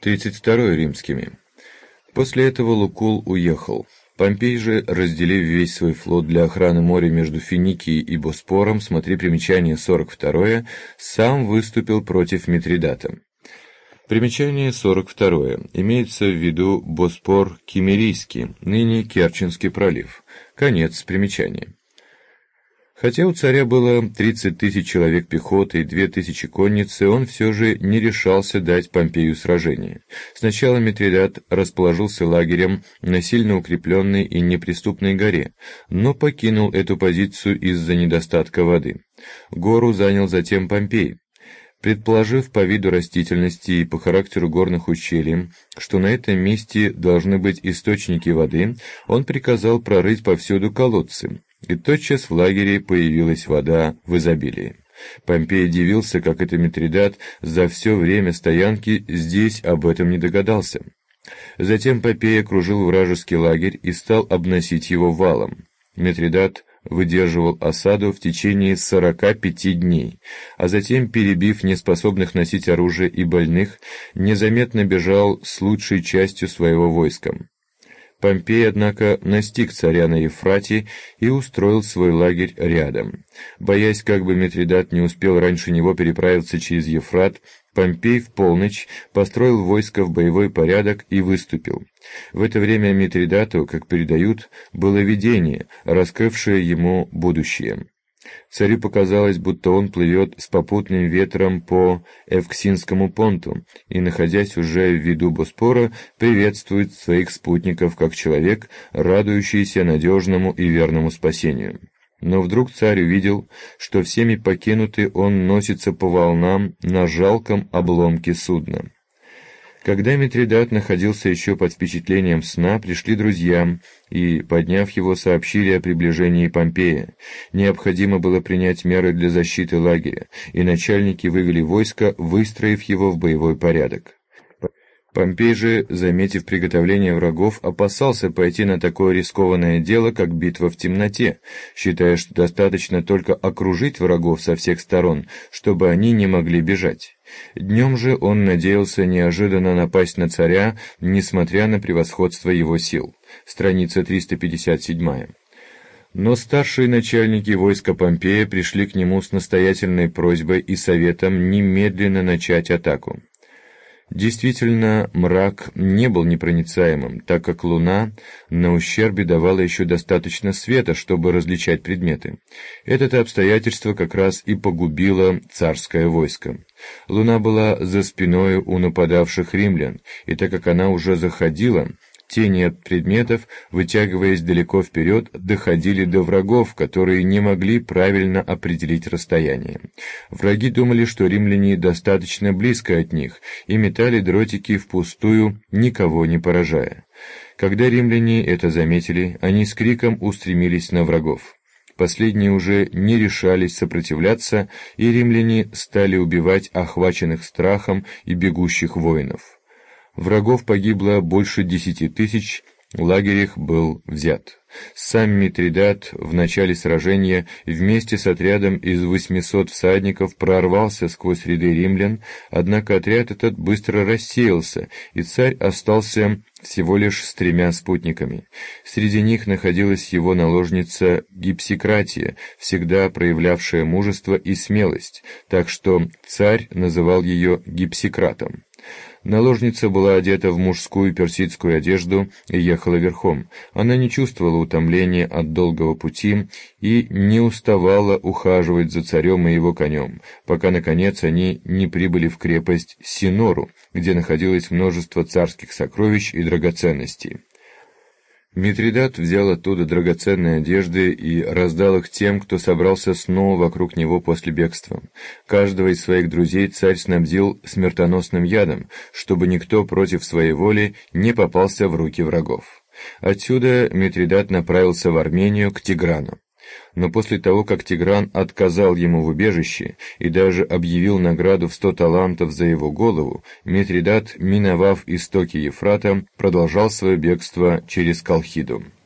32 римскими. После этого Лукул уехал. Помпей же, разделив весь свой флот для охраны моря между Финикией и Боспором, смотри примечание 42, сам выступил против Митридата. Примечание 42. Имеется в виду Боспор Киммерийский, ныне Керченский пролив. Конец примечания. Хотя у царя было 30 тысяч человек пехоты и 2000 конницы, он все же не решался дать Помпею сражение. Сначала Митридат расположился лагерем на сильно укрепленной и неприступной горе, но покинул эту позицию из-за недостатка воды. Гору занял затем Помпей. Предположив по виду растительности и по характеру горных ущелий, что на этом месте должны быть источники воды, он приказал прорыть повсюду колодцы, и тотчас в лагере появилась вода в изобилии. Помпей удивился, как это Митридат за все время стоянки здесь об этом не догадался. Затем Помпей окружил вражеский лагерь и стал обносить его валом. Митридат выдерживал осаду в течение 45 дней, а затем, перебив неспособных носить оружие и больных, незаметно бежал с лучшей частью своего войска. Помпей, однако, настиг царя на Ефрате и устроил свой лагерь рядом. Боясь, как бы Митридат не успел раньше него переправиться через Ефрат, Помпей в полночь построил войско в боевой порядок и выступил. В это время Митридату, как передают, было видение, раскрывшее ему будущее. Царю показалось, будто он плывет с попутным ветром по Эвксинскому понту и, находясь уже в виду Боспора, приветствует своих спутников как человек, радующийся надежному и верному спасению. Но вдруг царь увидел, что всеми покинутый он носится по волнам на жалком обломке судна. Когда Митридат находился еще под впечатлением сна, пришли друзья и, подняв его, сообщили о приближении Помпея. Необходимо было принять меры для защиты лагеря, и начальники вывели войско, выстроив его в боевой порядок. Помпей же, заметив приготовление врагов, опасался пойти на такое рискованное дело, как битва в темноте, считая, что достаточно только окружить врагов со всех сторон, чтобы они не могли бежать. Днем же он надеялся неожиданно напасть на царя, несмотря на превосходство его сил. Страница 357. Но старшие начальники войска Помпея пришли к нему с настоятельной просьбой и советом немедленно начать атаку. Действительно, мрак не был непроницаемым, так как луна на ущербе давала еще достаточно света, чтобы различать предметы. Это обстоятельство как раз и погубило царское войско. Луна была за спиной у нападавших римлян, и так как она уже заходила, тени от предметов, вытягиваясь далеко вперед, доходили до врагов, которые не могли правильно определить расстояние. Враги думали, что римляне достаточно близко от них, и метали дротики впустую, никого не поражая. Когда римляне это заметили, они с криком устремились на врагов. Последние уже не решались сопротивляться, и римляне стали убивать охваченных страхом и бегущих воинов. Врагов погибло больше 10 тысяч, лагерь их был взят. Сам Митридат в начале сражения вместе с отрядом из 800 всадников прорвался сквозь ряды римлян, однако отряд этот быстро рассеялся, и царь остался всего лишь с 3 спутниками. Среди них находилась его наложница Гипсикратия, всегда проявлявшая мужество и смелость, так что царь называл ее Гипсикратом. Наложница была одета в мужскую персидскую одежду и ехала верхом. Она не чувствовала утомления от долгого пути и не уставала ухаживать за царем и его конем, пока, наконец, они не прибыли в крепость Синору, где находилось множество царских сокровищ и драгоценностей. Митридат взял оттуда драгоценные одежды и раздал их тем, кто собрался снова вокруг него после бегства. Каждого из своих друзей царь снабдил смертоносным ядом, чтобы никто против своей воли не попался в руки врагов. Отсюда Митридат направился в Армению к Тиграну. Но после того, как Тигран отказал ему в убежище и даже объявил награду в 100 талантов за его голову, Митридат, миновав истоки Ефрата, продолжал свое бегство через Колхиду.